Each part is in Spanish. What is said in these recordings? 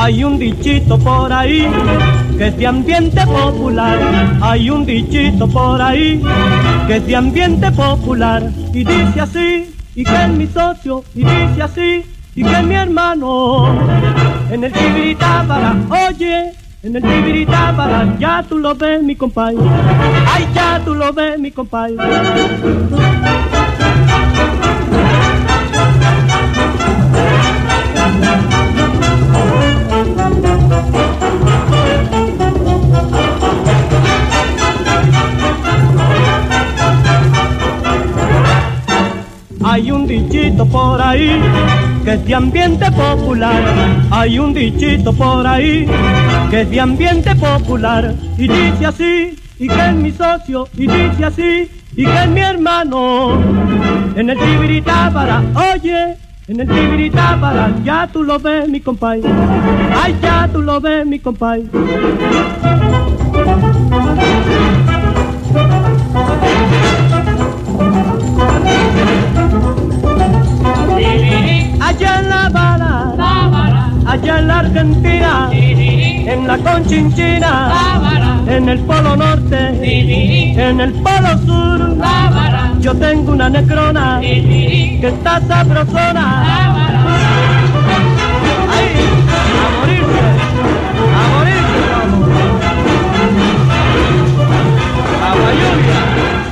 Hay un dichito por ahí que es de ambiente popular. Hay un dichito por ahí que es de ambiente popular. Y dice así, y que es mi socio, y dice así, y que es mi hermano. En el Tibiritábara, oye, en el Tibiritábara, ya tú lo ves, mi compadre. Ay, ya tú lo ves, mi compadre. Hay un dichito por ahí que es de ambiente popular. Hay un dichito por ahí que es de ambiente popular. Y dice así, y que es mi socio, y dice así, y que es mi hermano. En el Tibiritábara, oye, en el Tibiritábara, ya tú lo ves, mi compadre. Ay, ya tú lo ves, mi compadre. Allá en La Habana, allá en la Argentina, en la Conchinchina, en el Polo Norte, en el Polo Sur, yo tengo una necrona que está sabrosona. Ahí, a morirse, vamos. Agua lluvia.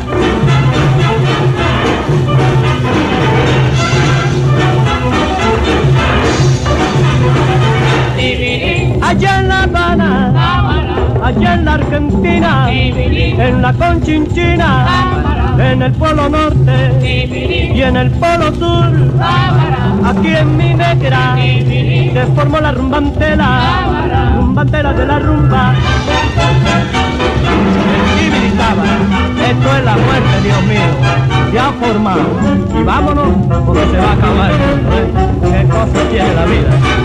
Allá en La Habana, allá en la Argentina, en la Conchinchina, en el Polo Norte y en el Polo Sur, aquí en mi negra se formó la rumbantela, rumbantela de la rumba. El Tibiritábara, esto es la muerte, Dios mío, se ha formado, y vámonos porque se va a acabar, ¿eh? Qué cosa tiene la vida.